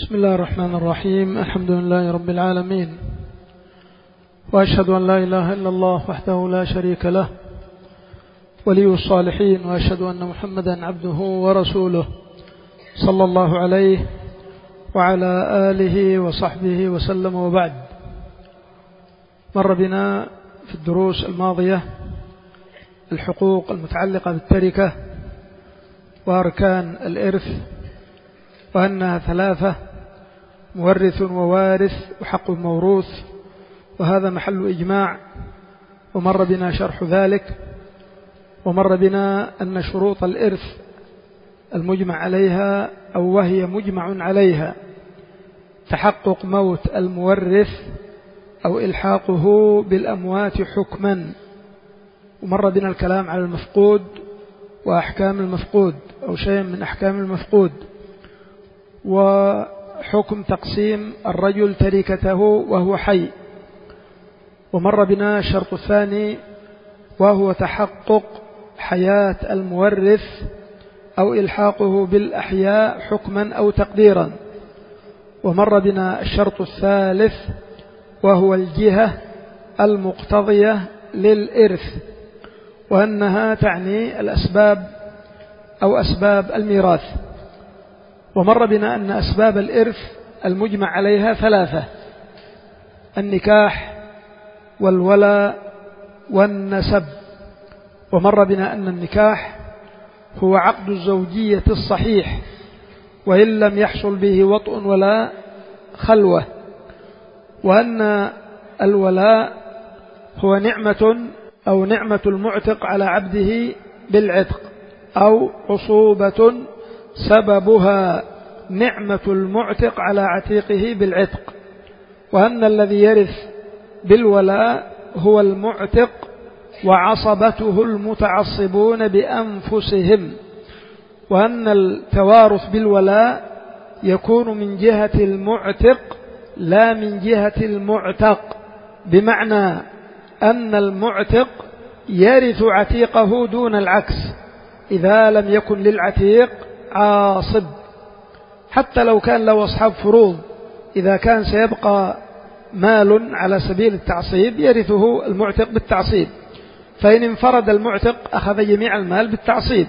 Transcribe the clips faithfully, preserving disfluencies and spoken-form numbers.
بسم الله الرحمن الرحيم. الحمد لله رب العالمين، وأشهد أن لا إله إلا الله وحده لا شريك له ولي الصالحين، وأشهد أن محمدا عبده ورسوله صلى الله عليه وعلى آله وصحبه وسلم. وبعد، مر بنا في الدروس الماضية الحقوق المتعلقة بالتركة وأركان الإرث، وأنها ثلاثة: مورث ووارث وحق موروث، وهذا محل إجماع، ومر بنا شرح ذلك. ومر بنا أن شروط الإرث المجمع عليها أو وهي مجمع عليها تحقق موت المورث أو إلحاقه بالأموات حكما. ومر بنا الكلام على المفقود وأحكام المفقود أو شيء من أحكام المفقود، وحكم تقسيم الرجل تركته وهو حي. ومر بنا الشرط الثاني وهو تحقق حياة المورث أو إلحاقه بالأحياء حكما أو تقديرا. ومر بنا الشرط الثالث وهو الجهة المقتضية للإرث، وأنها تعني الأسباب أو أسباب الميراث. ومر بنا أن أسباب الإرث المجمع عليها ثلاثة: النكاح والولاء والنسب. ومر بنا أن النكاح هو عقد الزوجية الصحيح وإن لم يحصل به وطء ولا خلوة، وأن الولاء هو نعمة أو نعمة المعتق على عبده بالعتق، أو عصوبة سببها نعمة المعتق على عتيقه بالعتق، وأن الذي يرث بالولاء هو المعتق وعصبته المتعصبون بأنفسهم، وأن التوارث بالولاء يكون من جهة المعتق لا من جهة المعتق، بمعنى أن المعتق يرث عتيقه دون العكس إذا لم يكن للعتيق عاصب، حتى لو كان له أصحاب فروض. إذا كان سيبقى مال على سبيل التعصيب يرثه المعتق بالتعصيب، فإن انفرد المعتق أخذ جميع المال بالتعصيب،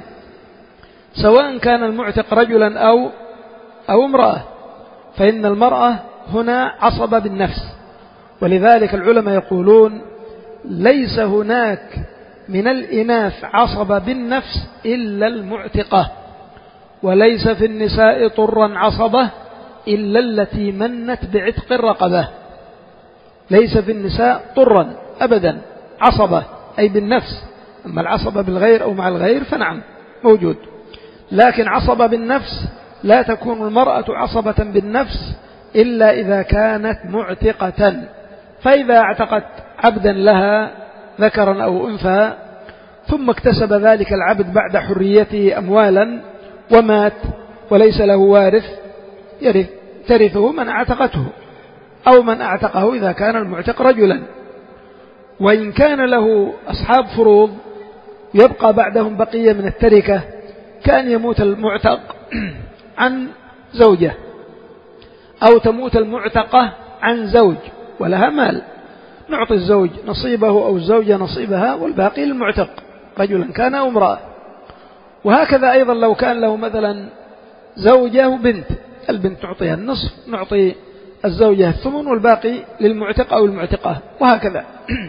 سواء كان المعتق رجلا أو أو امرأة، فإن المرأة هنا عصبة بالنفس. ولذلك العلماء يقولون: ليس هناك من الإناث عصبة بالنفس إلا المعتقة، وليس في النساء طرا عصبة إلا التي منت بعتق الرقبة. ليس في النساء طرا أبدا عصبة أي بالنفس، أما العصبة بالغير أو مع الغير فنعم موجود، لكن عصبة بالنفس لا تكون المرأة عصبة بالنفس إلا إذا كانت معتقة. فإذا اعتقت عبدا لها ذكرا أو أنثى ثم اكتسب ذلك العبد بعد حريته أموالا ومات وليس له وارث، يرث ترثه من اعتقته أو من اعتقه إذا كان المعتق رجلا. وإن كان له أصحاب فروض يبقى بعدهم بقية من التركة، كان يموت المعتق عن زوجة أو تموت المعتقة عن زوج ولها مال، نعطي الزوج نصيبه أو الزوجة نصيبها والباقي للمعتق رجلا كان أو امرأة. وهكذا أيضا لو كان له مثلا زوجة وبنت، البنت نعطيها النصف، نعطي الزوجة الثمن والباقي للمعتق أو المعتقة، وهكذا.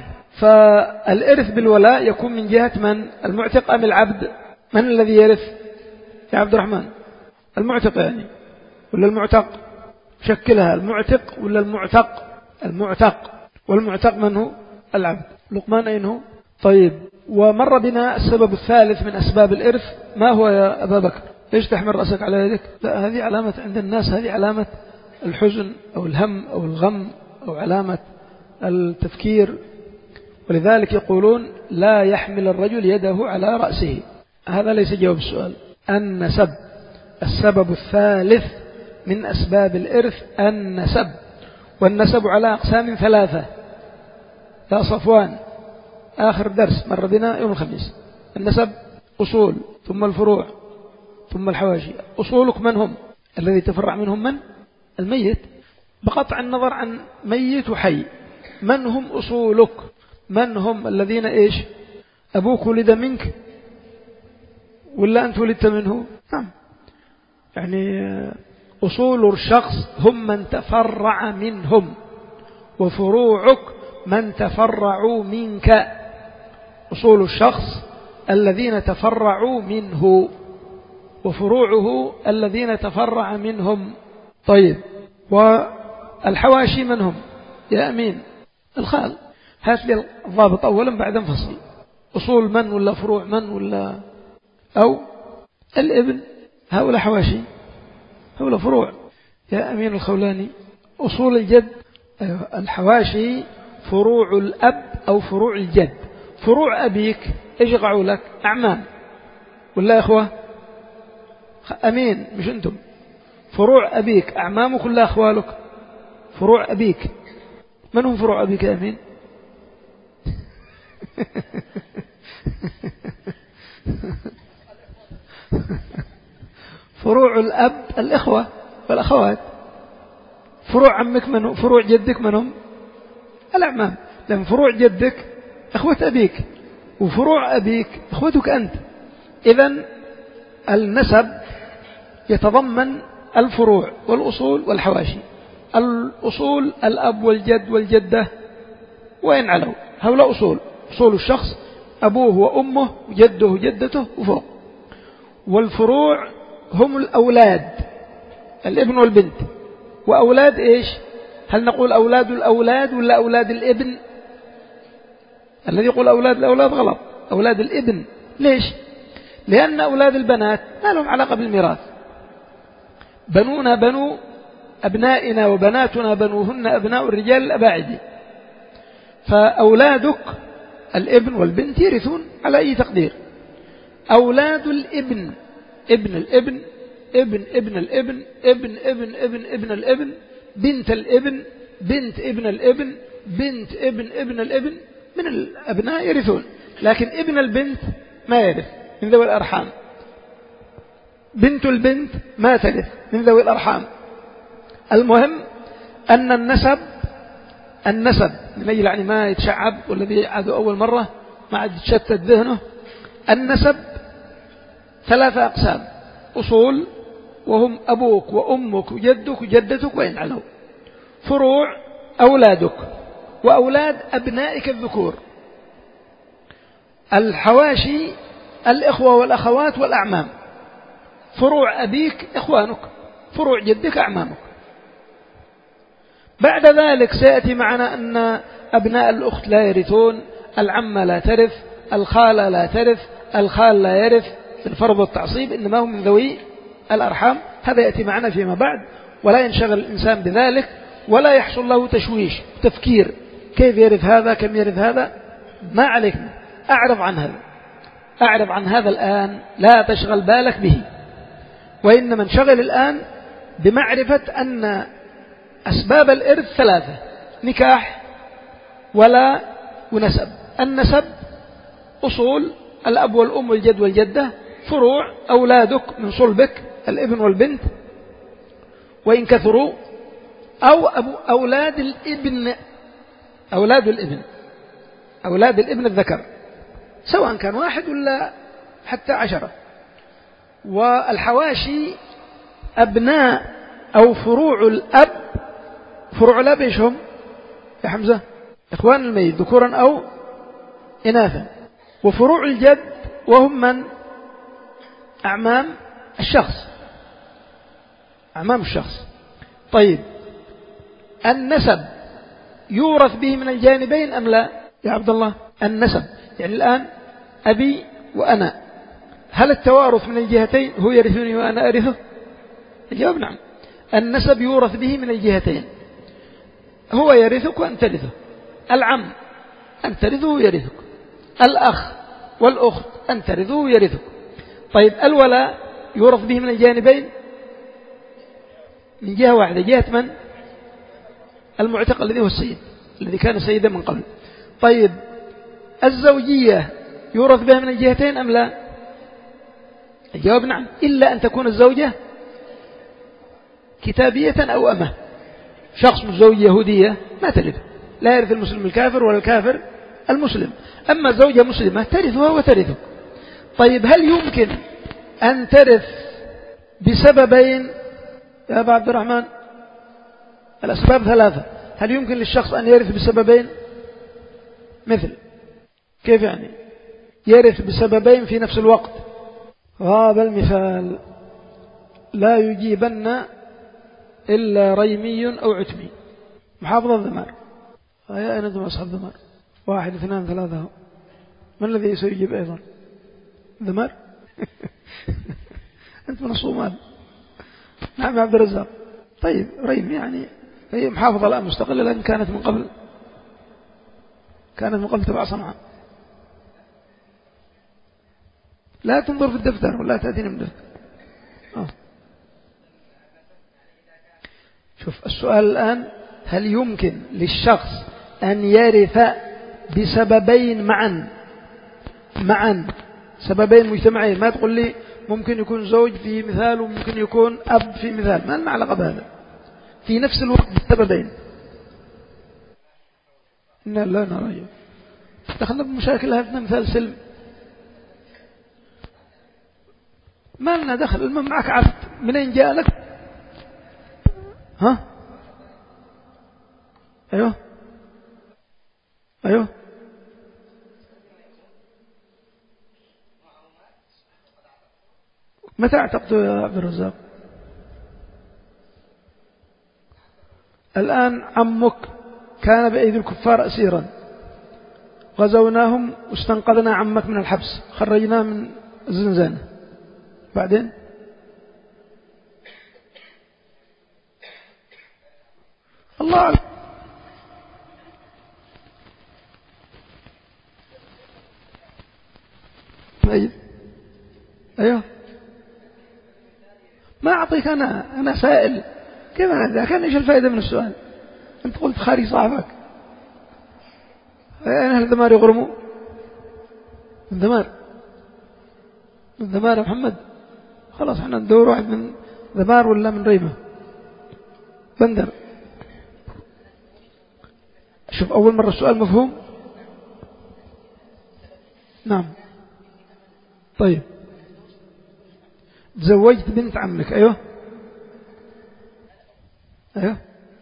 فالإرث بالولاء يكون من جهة من؟ المعتق أم العبد؟ من الذي يرث يا عبد الرحمن؟ المعتق يعني ولا المعتق؟ شكلها المعتق ولا المعتق؟ المعتق، والمعتق من هو؟ العبد. لقمان أين هو؟ طيب. ومر بنا السبب الثالث من أسباب الإرث. ما هو يا أبا بكر؟ ليش تحمل رأسك على يدك؟ لا، هذه علامة عند الناس، هذه علامة الحزن أو الهم أو الغم أو علامة التفكير، ولذلك يقولون: لا يحمل الرجل يده على رأسه. هذا ليس جواب السؤال. النسب السبب الثالث من أسباب الإرث النسب، والنسب على أقسام ثلاثة. يا صفوان، آخر درس مر بنا يوم الخميس، النسب أصول ثم الفروع ثم الحواشي. أصولك من هم؟ الذي تفرع منهم من؟ الميت بقطع النظر عن ميت وحي. من هم أصولك؟ من هم الذين إيش؟ أبوك ولد منك ولا أنت ولدت منه؟ نعم. يعني أصول الشخص هم من تفرع منهم، وفروعك من تفرعوا منك. أصول الشخص الذين تفرعوا منه، وفروعه الذين تفرع منهم. طيب، والحواشي من هم يا أمين؟ الخال. هات لي الضابط أولا بعد انفصل. أصول من ولا فروع من ولا أو الابن؟ هؤلاء حواشي، هؤلاء فروع يا أمين الخولاني. أصول الجد الحواشي فروع الأب أو فروع الجد. فروع أبيك إيش يقعوا لك؟ أعمام ولا إخوة؟ أمين مش أنتم. فروع أبيك أعمامك ولا أخوالك؟ فروع أبيك من هم فروع أبيك يا أمين؟ فروع الأب الإخوة والأخوات. فروع عمك منهم؟ فروع جدك منهم؟ الأعمام. لأن فروع جدك أخوة أبيك، وفروع أبيك أخوتك أنت. إذن النسب يتضمن الفروع والأصول والحواشي. الأصول الأب والجد والجدة وإن علوا، هؤلاء أصول. أصول الشخص أبوه وأمه وجده وجدته وفوق. والفروع هم الأولاد، الابن والبنت. وأولاد إيش؟ هل نقول أولاد الأولاد ولا أولاد الابن؟ الذي يقول أولاد الأولاد غلط، أولاد الابن. ليش؟ لأن أولاد البنات ما لهم علاقة بالميراث. بنونا بنو أبنائنا وبناتنا بنوهن أبناء الرجال الأباعد. فأولادك الابن والبنت يرثون على أي تقدير. أولاد الابن، ابن الابن، ابن ابن الابن، ابن ابن ابن ابن الابن، بنت الابن، بنت ابن الابن، بنت ابن ابن الابن من الأبناء يرثون. لكن ابن البنت ما يرث من ذوي الأرحام. بنت البنت ما ترث من ذوي الأرحام. المهم أن النسب النسب من أجل يعني ما يتشعب والذي عادوا أول مرة ما عاد يتشتت ذهنه. النسب ثلاثة أقسام: أصول وهم أبوك وأمك وجدك وجدتك وإن علوا. فروع أولادك وأولاد أبنائك الذكور. الحواشي الإخوة والأخوات والأعمام. فروع أبيك إخوانك، فروع جدك أعمامك. بعد ذلك سيأتي معنا أن أبناء الأخت لا يرثون، العمة لا ترث، الخالة لا ترث، الخال لا يرث في الفرض والتعصيب، إنما هم من ذوي الأرحام. هذا يأتي معنا فيما بعد، ولا ينشغل الإنسان بذلك ولا يحصل له تشويش تفكير كيف يرث هذا كم يرث هذا. ما عليك، أعرض عن هذا، أعرض عن هذا الآن، لا تشغل بالك به. وإنما انشغل الآن بمعرفة أن أسباب الإرث ثلاثة: نكاح ولا ونسب. النسب أصول الأب والأم والجد والجدة. فروع أولادك من صلبك الابن والبنت وإن كثروا، أو أبو أولاد الابن، أولاد الابن، أولاد الابن الذكر سواء كان واحد ولا حتى عشرة. والحواشي أبناء أو فروع الأب. فروع الأب إيش هم يا حمزة؟ إخوان الميت ذكورا أو إناثا. وفروع الجد وهم من؟ أعمام الشخص، أعمام الشخص. طيب، النسب يورث به من الجانبين أم لا يا عبد الله؟ النسب يعني الآن أبي وأنا، هل التوارث من الجهتين؟ هو يرثني وأنا أرثه؟ الجواب نعم. النسب يورث به من الجهتين، هو يرثك وأنت ترثه. العم أن ترثه ويرثك، الأخ والأخت أن ترثه ويرثك. طيب، الولاء يورث به من الجانبين من جهة واحدة، جهة من؟ المعتق الذي هو السيد، الذي كان سيدا من قبل. طيب، الزوجية يورث بها من الجهتين أم لا؟ الجواب نعم، إلا أن تكون الزوجة كتابية أو أمة. شخص متزوج يهودية ما ترث، لا يرث المسلم الكافر ولا الكافر المسلم. أما زوجة مسلمة ترثها وترثه. طيب هل يمكن أن ترث بسببين يا أبا عبد الرحمن؟ الأسباب ثلاثة. هل يمكن للشخص أن يرث بسببين؟ مثل كيف يعني يرث بسببين في نفس الوقت؟ هذا المثال لا يجيبن إلا ريمي أو عتمي. محافظة الذمار. يا أين أنتم أصحاب الذمار؟ واحد اثنان ثلاثة. من الذي سيجيب أيضا؟ ذمار. أنت من الصومال. نعم يا عبد الرزاق. طيب ريم يعني هي محافظة الآن مستقلة، لكن كانت من قبل كانت من قبل تبع صنعاء. لا تنظر في الدفتر ولا تأتيني من الدفتر. آه. شوف السؤال الآن، هل يمكن للشخص أن يرث بسببين معا معا سببين مجتمعين؟ ما تقول لي ممكن يكون زوج في مثال وممكن يكون أب في مثال، ما لنا علاقة بهذا. في نفس الوقت بسببين. إنا لا نرى دخلنا بمشاكل. هذا مثال سلم، ما لنا دخل. المهم معك عبد، منين جاء لك؟ ها أيوه أيوه متى اعتقت يا عبد الرزاق؟ الآن عمك كان بأيدي الكفار أسيرا، غزوناهم واستنقذنا عمك من الحبس، خرجناه من الزنزانة. بعدين الله أعلم. طيب أيوه ما أعطيك أنا أنا سائل. كيف أنا إذا كان إيش الفائدة من السؤال؟ أنت قلت خارج صاحبك. أين أهل الذمار يغرموا؟ من ذمار من ذمار يا محمد. خلاص احنا ندور واحد من ذمار ولا من ريمة بندر. شوف أول مرة السؤال مفهوم. نعم طيب تزوجت بنت عمك. أيوه أيوه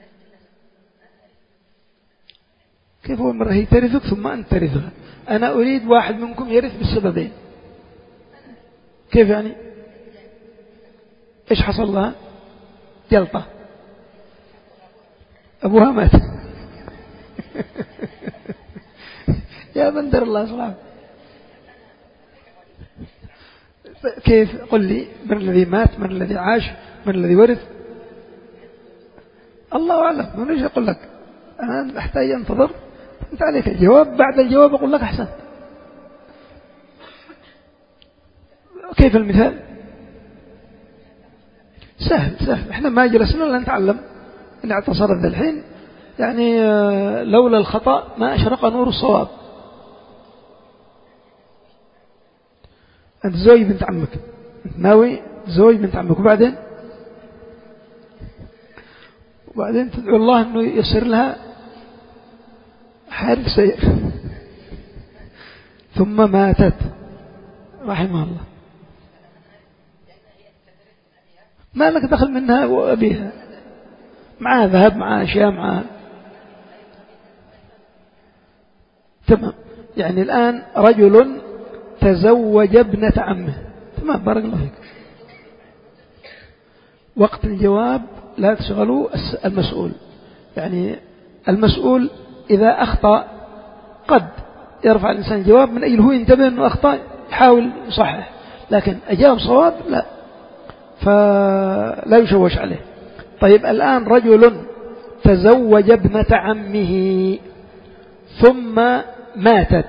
كيف أول مرة هي ترثك ثم أنت ترثها؟ أنا أريد واحد منكم يرث بالسببين. كيف يعني؟ إيش حصل لها؟ جلطة، أبوها مات. يا بندر الله صلاح. كيف؟ قل لي من الذي مات، من الذي عاش، من الذي ورث؟ الله أعلم. من ايش أقول لك؟ أنا أحتاج أنتظر. أنت عليك الجواب، بعد الجواب أقول لك أحسن. كيف المثال؟ سهل سهل. احنا ما جلسنا ولا نتعلم. إن اعتصرت الحين يعني لولا الخطأ ما أشرق نور الصواب. أنت زوج بنت عمك، أنت ناوي زوج بنت عمك، وبعدين وبعدين تدعو الله أنه يسر لها حادث سيء ثم ماتت رحمه الله. ما لك دخل منها وأبيها، معها ذهب، معها أشياء، معها. تمام. يعني الآن رجل تزوج ابنة عمه. تمام بارك الله فيك. وقت الجواب لا تشغلوا المسؤول. يعني المسؤول إذا أخطأ قد يرفع الإنسان جواب من أجل هو ينتبه أنه أخطأ يحاول يصحح، لكن أجاب صواب لا، فلا يشوش عليه. طيب الآن رجل تزوج ابنة عمه ثم ماتت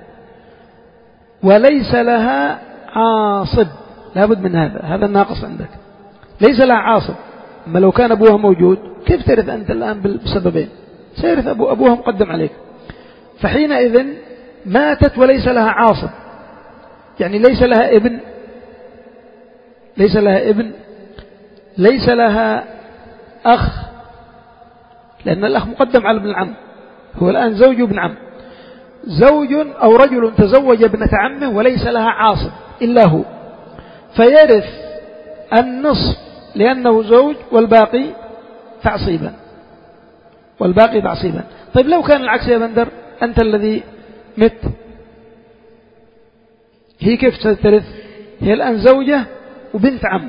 وليس لها عاصب. لابد من هذا، هذا الناقص عندك. ليس لها عاصب. أما لو كان أبوها موجود كيف ترث أنت الآن بسببين؟ سيرث أبو أبوها مقدم عليك. فحينئذ ماتت وليس لها عاصب، يعني ليس لها ابن، ليس لها ابن، ليس لها أخ، لأن الأخ مقدم على ابن العم، هو الآن زوج ابن عم. زوج أو رجل تزوج ابنة عمه وليس لها عاصب إلا هو، فيرث النصف لأنه زوج والباقي تعصيبا، والباقي تعصيبا. طيب لو كان العكس يا بندر، أنت الذي مت، هي كيف سترث؟ هي الآن زوجة وبنت عم،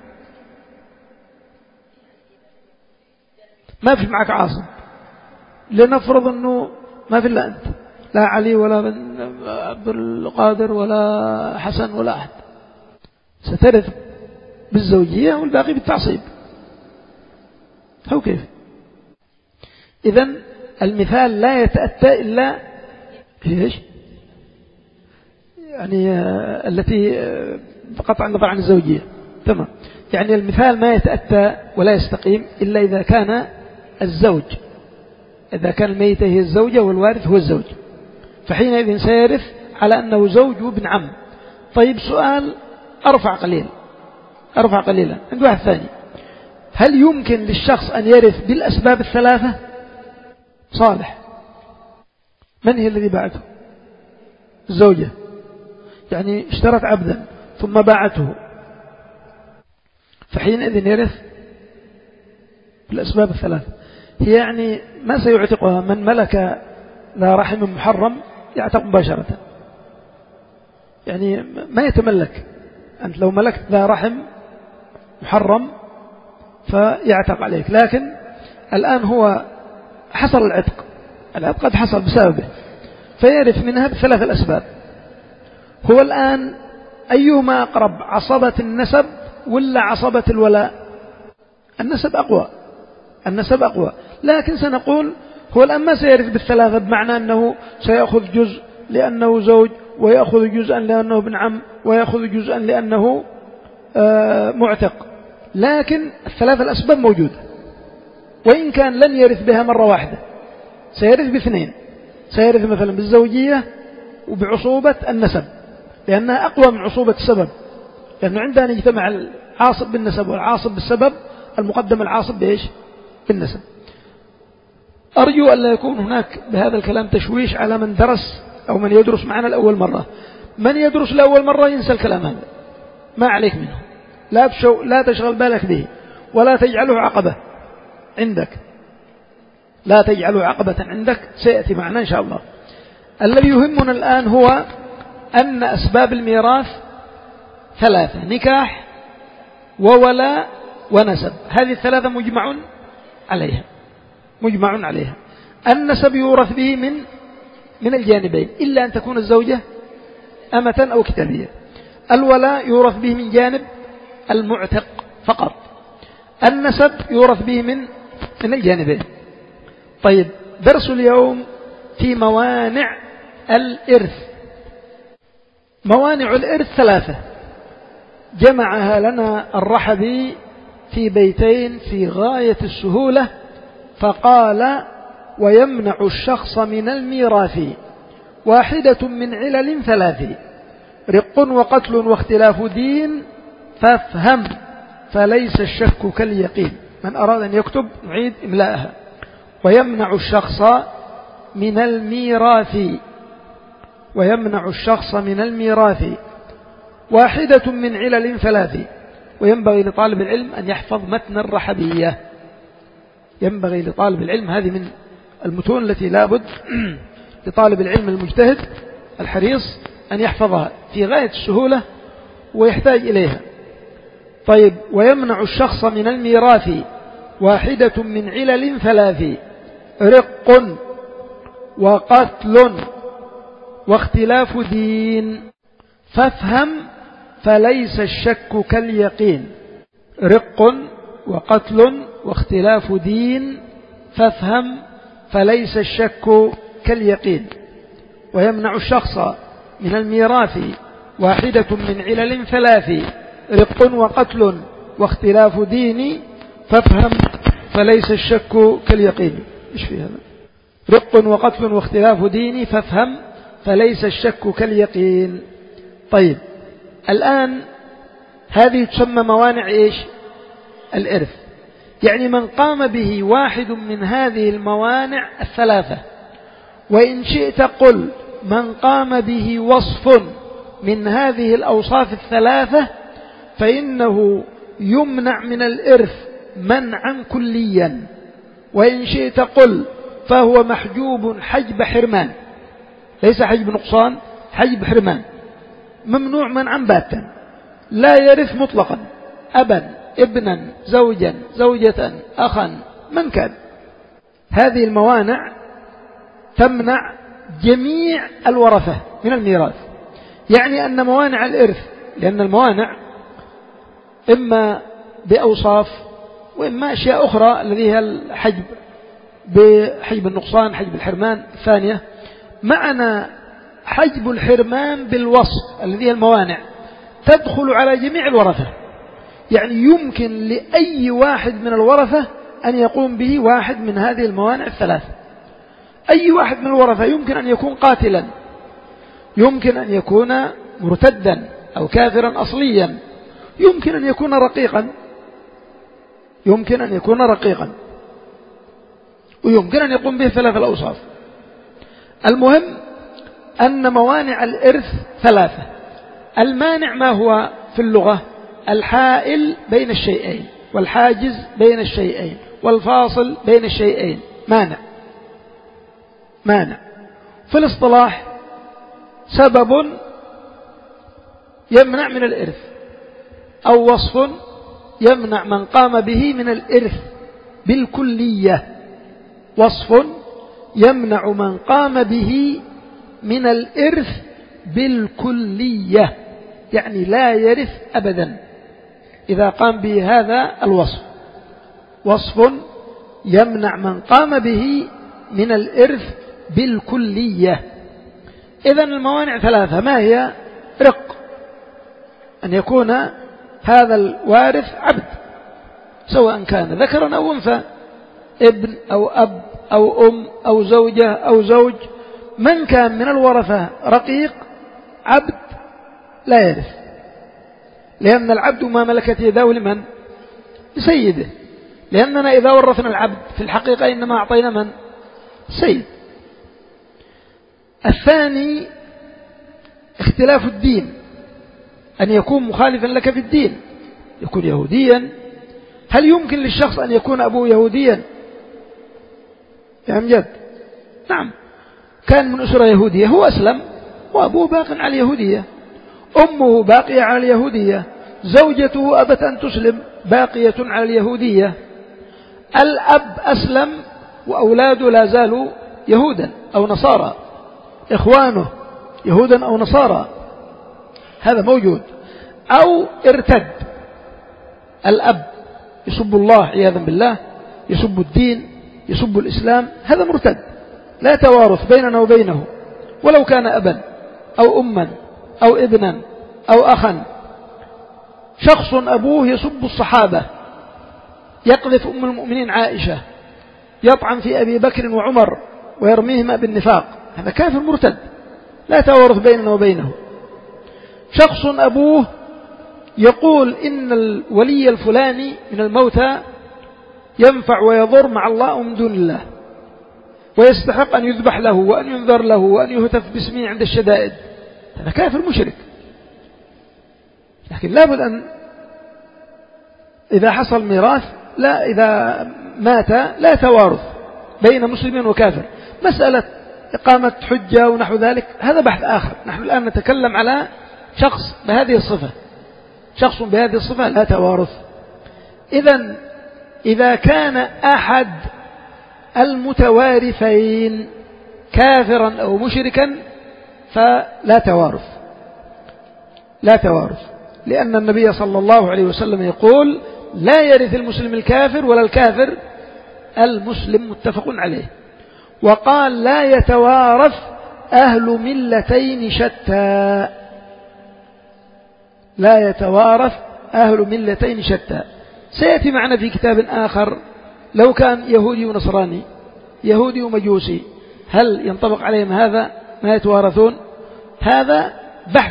ما في معك عاصب، لنفرض أنه ما في إلا أنت، لا علي ولا بن عبد القادر ولا حسن ولا أحد، سترث بالزوجية والباقي بالتعصيب. هو كيف؟ إذن المثال لا يتأتى إلا في إيش؟ يعني التي قطع النظر عن الزوجية، تمام. يعني المثال ما يتأتى ولا يستقيم إلا إذا كان الزوج، إذا كان الميتة هي الزوجة والوارث هو الزوج، فحينئذ سيرث على أنه زوج وابن عم. طيب سؤال أرفع قليلا، أرفع قليلا عند واحد ثاني، هل يمكن للشخص أن يرث بالأسباب الثلاثة؟ صالح، من هي الذي باعته؟ الزوجة، يعني اشترت عبدا ثم باعته، فحينئذ يرث بالأسباب الثلاثة. هي يعني ما سيعتقها؟ من ملك ذا رحم محرم يعتق مباشرة، يعني ما يتملك. أنت لو ملكت ذا رحم محرم فيعتق عليك، لكن الآن هو حصل العتق، العتق قد حصل بسببه، فيرث منها بثلاث الأسباب. هو الآن أيهما أقرب، عصبة النسب ولا عصبة الولاء؟ النسب أقوى، النسب أقوى، لكن سنقول هو الآن ما سيرث بالثلاثة، بمعنى أنه سيأخذ جزء لأنه زوج، ويأخذ جزءا لأنه ابن عم، ويأخذ جزءا لأنه معتق، لكن الثلاث الأسباب موجودة، وإن كان لن يرث بها مرة واحدة، سيرث باثنين، سيرث مثلا بالزوجية وبعصوبة النسب، لأنها أقوى من عصوبة السبب، لأنه عندنا يجتمع العاصب بالنسب والعاصب بالسبب، المقدم العاصب بإيش؟ بالنسب. أرجو أن لا يكون هناك بهذا الكلام تشويش على من درس أو من يدرس معنا لأول مرة. من يدرس لأول مرة ينسى الكلام هذا، ما عليك منه، لا, تشو لا تشغل بالك به، ولا تجعله عقبة عندك، لا تجعله عقبة عندك، سيأتي معنا إن شاء الله. الذي يهمنا الآن هو أن أسباب الميراث ثلاثة: نكاح وولاء ونسب، هذه الثلاثة مجمع عليها، مجمع عليها. النسب يورث به من من الجانبين إلا أن تكون الزوجة أمة أو كتابية. الولاء يورث به من جانب المعتق فقط. النسب يورث به من من الجانبين. طيب، درس اليوم في موانع الإرث. موانع الإرث ثلاثة جمعها لنا الرحبي في بيتين في غاية السهولة، فقال: ويمنع الشخص من الميراث واحدة من علل ثلاث: رق وقتل واختلاف دين، فافهم فليس الشك كاليقين. من أراد أن يكتب نعيد إملاءها. ويمنع الشخص من الميراث، ويمنع الشخص من الميراث واحدة من علل ثلاث. وينبغي لطالب العلم أن يحفظ متن الرحبية، ينبغي لطالب العلم، هذه من المتون التي لابد لطالب العلم المجتهد الحريص أن يحفظها في غاية السهولة ويحتاج إليها. طيب، ويمنع الشخص من الميراث واحدة من علل ثلاث: رق وقتل واختلاف دين، فافهم فليس الشك كاليقين. رق وقتل واختلاف دين، فافهم فليس الشك كاليقين. ويمنع الشخص من الميراث واحدة من علل ثلاث: رق وقتل واختلاف دين، فافهم فليس الشك كاليقين. إيش في هذا؟ رق وقتل واختلاف دين، فافهم فليس الشك كاليقين. طيب، الآن هذه تسمى موانع إيش؟ الإرث. يعني من قام به واحد من هذه الموانع الثلاثة. وإن شئت قل من قام به وصف من هذه الأوصاف الثلاثة فإنه يمنع من الإرث منعا كليا. وإن شئت قل فهو محجوب حجب حرمان، ليس حجب نقصان، حجب حرمان، ممنوع منعا باتا، لا يرث مطلقا أبا ابنا زوجا زوجة أخا من كان. هذه الموانع تمنع جميع الورثة من الميراث. يعني أن موانع الإرث، لأن الموانع إما بأوصاف وإما أشياء أخرى الذي هي الحجب بحجب النقصان، حجب الحرمان الثانية. معنى حجب الحرمان بالوصف الذي هي الموانع تدخل على جميع الورثة، يعني يمكن لأي واحد من الورثة أن يقوم به واحد من هذه الموانع الثلاثة. أي واحد من الورثة يمكن أن يكون قاتلا، يمكن أن يكون مرتدا أو كافرا أصليا، يمكن أن يكون رقيقا، يمكن أن يكون رقيقا ويمكن أن يقوم به ثلاثة الأوصاف. المهم أن موانع الإرث ثلاثة. المانع ما هو في اللغة؟ الحائل بين الشيئين، والحاجز بين الشيئين، والفاصل بين الشيئين، مانع. مانع في الاصطلاح سبب يمنع من الإرث، أو وصف يمنع من قام به من الإرث بالكلية. وصف يمنع من قام به من الإرث بالكلية، يعني لا يرث أبدا إذا قام به هذا الوصف. وصف يمنع من قام به من الإرث بالكلية. إذن الموانع ثلاثة. ما هي؟ رق، أن يكون هذا الوارث عبد سواء كان ذكرا أو أنثى، ابن أو أب أو أم أو زوجة أو زوج. من كان من الورثة رقيق عبد لا يرث، لأن العبد ما ملكت يداه لمن؟ لسيده. لأننا إذا ورثنا العبد في الحقيقة إنما أعطينا من؟ سيد. الثاني اختلاف الدين، أن يكون مخالفا لك في الدين، يكون يهوديا. هل يمكن للشخص أن يكون أبوه يهوديا؟ يا أمجد نعم، كان من أسرة يهودية، هو أسلم وأبوه باق على اليهودية، أمه باقية على اليهودية، زوجته أبت أن تسلم باقية على اليهودية. الأب أسلم وأولاده لا زالوا يهودا أو نصارى، إخوانه يهودا أو نصارى، هذا موجود. أو ارتد الأب، يسب الله عياذا بالله، يسب الدين، يسب الإسلام، هذا مرتد، لا توارث بيننا وبينه ولو كان أبا أو أما أو ابنا أو أخا. شخص أبوه يسب الصحابة، يقذف أم المؤمنين عائشة، يطعن في أبي بكر وعمر ويرميهما بالنفاق، هذا كافر مرتد، لا توارث بيننا وبينه. شخص أبوه يقول إن الولي الفلاني من الموتى ينفع ويضر مع الله ومن دون الله، ويستحق أن يذبح له وأن ينذر له وأن يهتف باسمه عند الشدائد، هذا كافر مشرك. لكن لابد أن إذا حصل ميراث، لا إذا مات لا توارث بين مسلم وكافر. مسألة إقامة حجة ونحو ذلك هذا بحث آخر. نحن الآن نتكلم على شخص بهذه الصفة، شخص بهذه الصفة لا توارث. إذن إذا كان أحد المتوارثين كافرا أو مشركا فلا توارث، لا توارث، لأن النبي صلى الله عليه وسلم يقول لا يرث المسلم الكافر ولا الكافر المسلم، متفق عليه. وقال لا يتوارث أهل ملتين شتى، لا يتوارث أهل ملتين شتى. سيأتي معنا في كتاب آخر لو كان يهودي ونصراني، يهودي ومجوسي، هل ينطبق عليهم هذا ما يتوارثون؟ هذا بحث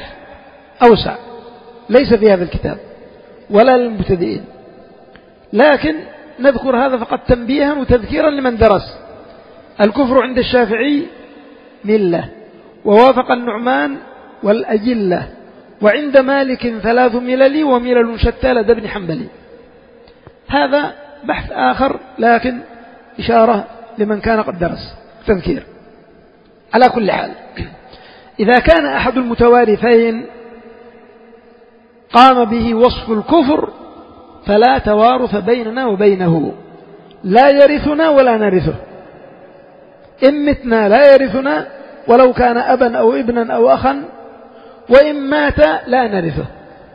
أوسع ليس في هذا الكتاب ولا للمبتدئين. لكن نذكر هذا فقط تنبيها وتذكيرا لمن درس. الكفر عند الشافعي ملة، ووافق النعمان والأجلة، وعند مالك ثلاث ملل وملل شتى لدى ابن حنبل. هذا بحث آخر، لكن إشارة لمن كان قد درس تذكير. على كل حال، إذا كان أحد المتوارثين قام به وصف الكفر فلا توارث بيننا وبينه، لا يرثنا ولا نرثه. إن متنا لا يرثنا ولو كان أبا أو ابنا أو أخا، وإن مات لا نرثه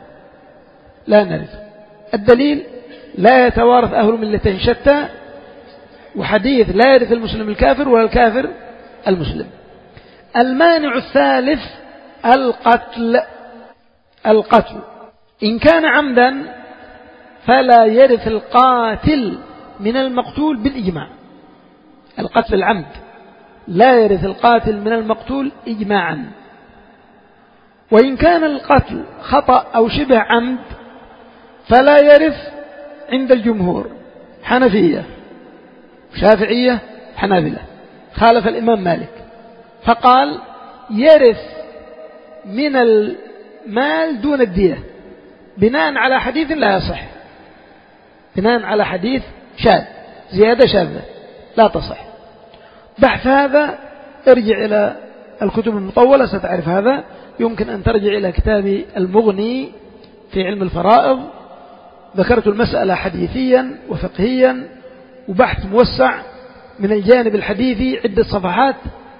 لا نرثه. الدليل: لا يتوارث أهل ملتين شتى، وحديث: لا يرث المسلم الكافر ولا الكافر المسلم. المانع الثالث القتل. القتل إن كان عمدا فلا يرث القاتل من المقتول بالإجماع. القتل العمد لا يرث القاتل من المقتول إجماعا. وإن كان القتل خطأ أو شبه عمد فلا يرث عند الجمهور، حنفية شافعية حنابلة. خالف الإمام مالك فقال: يرث من المال دون الدية، بناء على حديث لا يصح، بناء على حديث شاذ، زيادة شاذة لا تصح. بحث هذا ارجع إلى الكتب المطولة ستعرف هذا. يمكن أن ترجع إلى كتاب المغني في علم الفرائض، ذكرت المسألة حديثيا وفقهيا، وبحث موسع من الجانب الحديثي عدة صفحات،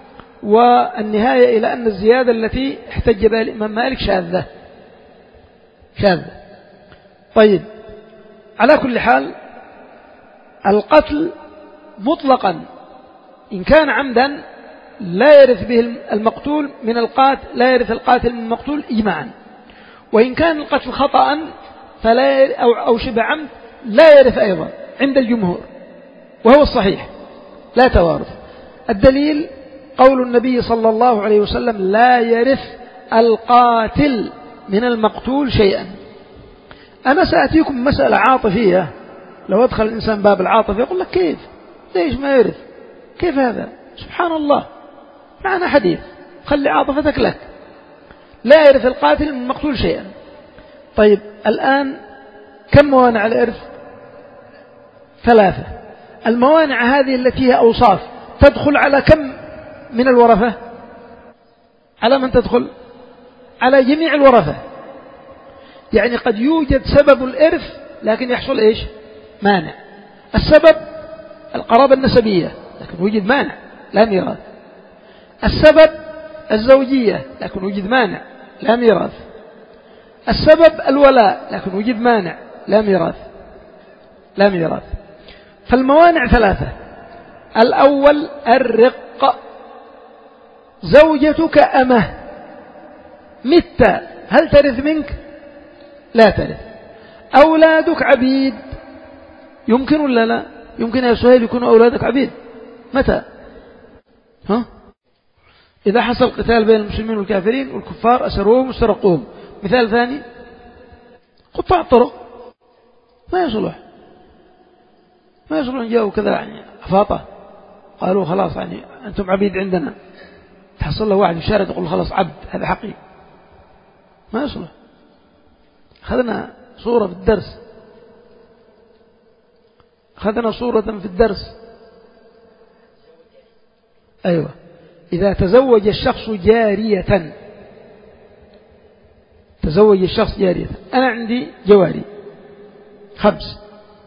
والنهاية إلى أن الزيادة التي احتج بها الإمام مالك شاذة شاذة. طيب، على كل حال، القتل مطلقا إن كان عمدا لا يرث به المقتول من القاتل، لا يرث القاتل من المقتول إجماعا. وإن كان القتل خطأ فلا أو, أو شبه عمد لا يرث أيضا عند الجمهور، وهو الصحيح، لا توارث. الدليل: قول النبي صلى الله عليه وسلم: لا يرث القاتل من المقتول شيئا. أنا سأتيكم مسألة عاطفية، لو أدخل الإنسان باب العاطفة يقول لك: كيف؟ ليش ما يرث؟ كيف هذا؟ سبحان الله، معنا حديث، خلي عاطفتك لك. لا يرث القاتل من المقتول شيئا. طيب، الآن كم موانع الإرث؟ ثلاثة. الموانع هذه التي هي أوصاف تدخل على كم من الورثة؟ على من تدخل؟ على جميع الورثة. يعني قد يوجد سبب الإرث لكن يحصل إيش؟ مانع. السبب القرابة النسبية لكن وجد مانع لا ميراث. السبب الزوجية لكن وجد مانع لا ميراث. السبب الولاء لكن وجد مانع لا ميراث لا ميراث. فالموانع ثلاثة. الأول الرق، زوجتك أمه، مت هل ترث منك؟ لا ترث. أولادك عبيد، يمكن ولا لا؟ يمكن يا سهيل يكونوا أولادك عبيد. متى؟ ها؟ إذا حصل قتال بين المسلمين والكافرين والكفار أسروهم واسترقوهم. مثال ثاني: قطاع الطرق ما يصلح ما يصلح أن جاءوا كذا يعني أفاطة قالوا خلاص يعني أنتم عبيد عندنا، تحصل له واحد يشارك يقول خلاص عبد، هذا حقي، ما يصلح. أخذنا صورة في الدرس أخذنا صورة في الدرس أيوة، إذا تزوج الشخص جارية تزوج الشخص جارية. أنا عندي جواري خمس،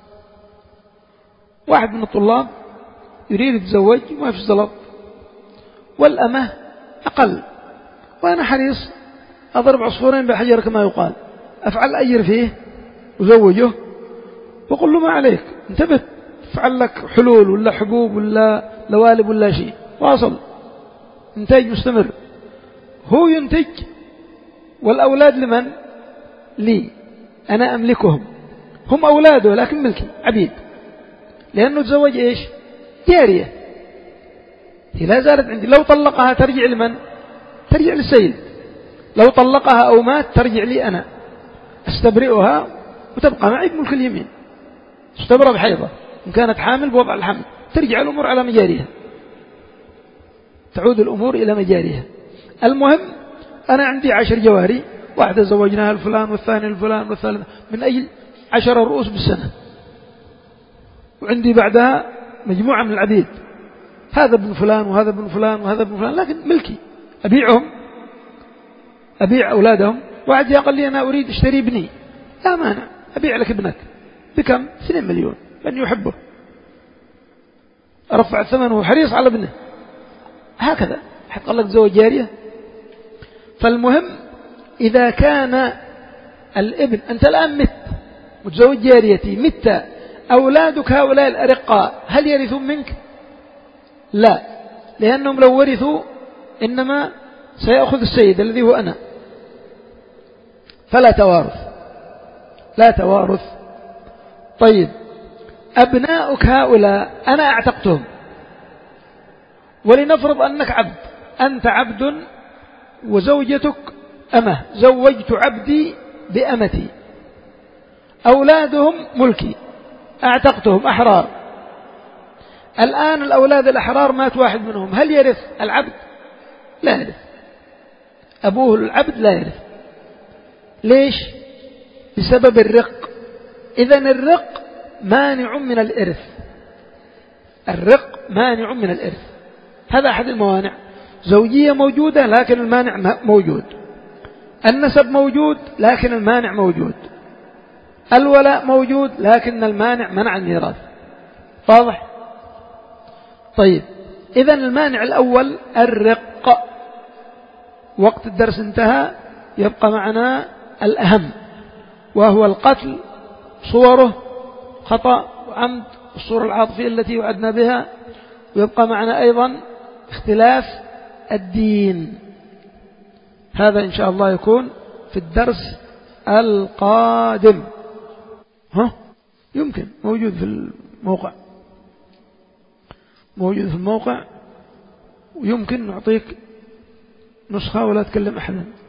واحد من الطلاب يريد يتزوج وما فيش زلط، والأمة أقل، وأنا حريص أضرب عصفورين بحجر كما يقال، أفعل أجر فيه وزوجه وقل له ما عليك، انتبه، افعل لك حلول ولا حبوب ولا لوالب ولا شيء، واصل إنتاج مستمر. هو ينتج والأولاد لمن؟ لي، أنا أملكهم، هم أولاده لكن ملكي، عبيد، لأنه تزوج إيش؟ جارية، هي لا زالت عندي. لو طلقها ترجع لمن؟ ترجع للسيد. لو طلقها أو مات ترجع لي أنا، أستبرئها وتبقى معي بملك اليمين. تستبرأ بحيضة، إن كانت حامل بوضع الحمل ترجع الأمور على مجاريها، تعود الأمور إلى مجاريها. المهم أنا عندي عشر جواري، واحدة زوجناها الفلان والثاني الفلان والثالث، من أجل عشر رؤوس بالسنة، وعندي بعدها مجموعة من العبيد، هذا ابن فلان وهذا ابن فلان وهذا ابن فلان، لكن ملكي أبيعهم، أبيع أولادهم. واحد جاء قال لي أنا أريد أشتري ابني، لا مانع، أبيع لك ابنك بكم؟ اثنين مليون، من يحبه أرفع الثمن وهو حريص على ابنه. هكذا حتى قال لك زوج جارية. فالمهم إذا كان الابن، أنت الآن مت متزوج جاريتي، مت، أولادك هؤلاء الأرقاء هل يرثون منك؟ لا، لأنهم لو ورثوا إنما سيأخذ السيد الذي هو أنا، فلا توارث، لا توارث. طيب أبناؤك هؤلاء أنا أعتقتهم، ولنفرض أنك عبد، أنت عبد وزوجتك أمه، زوجت عبدي بأمتي، أولادهم ملكي، أعتقتهم أحرار. الآن الأولاد الأحرار مات واحد منهم، هل يرث العبد؟ لا يرث، أبوه العبد لا يرث. ليش؟ بسبب الرق. إذن الرق مانع من الإرث، الرق مانع من الإرث، هذا أحد الموانع. زوجية موجودة لكن المانع موجود، النسب موجود لكن المانع موجود، الولاء موجود لكن المانع منع الميراث. واضح؟ طيب إذن المانع الأول الرق. وقت الدرس انتهى، يبقى معنا الأهم وهو القتل، صوره خطأ وعمد، الصورة العاطفية التي وعدنا بها، ويبقى معنا أيضا اختلاف الدين. هذا إن شاء الله يكون في الدرس القادم. ها يمكن موجود في الموقع، موجود في الموقع، ويمكن نعطيك نسخة ولا تكلم أحدا.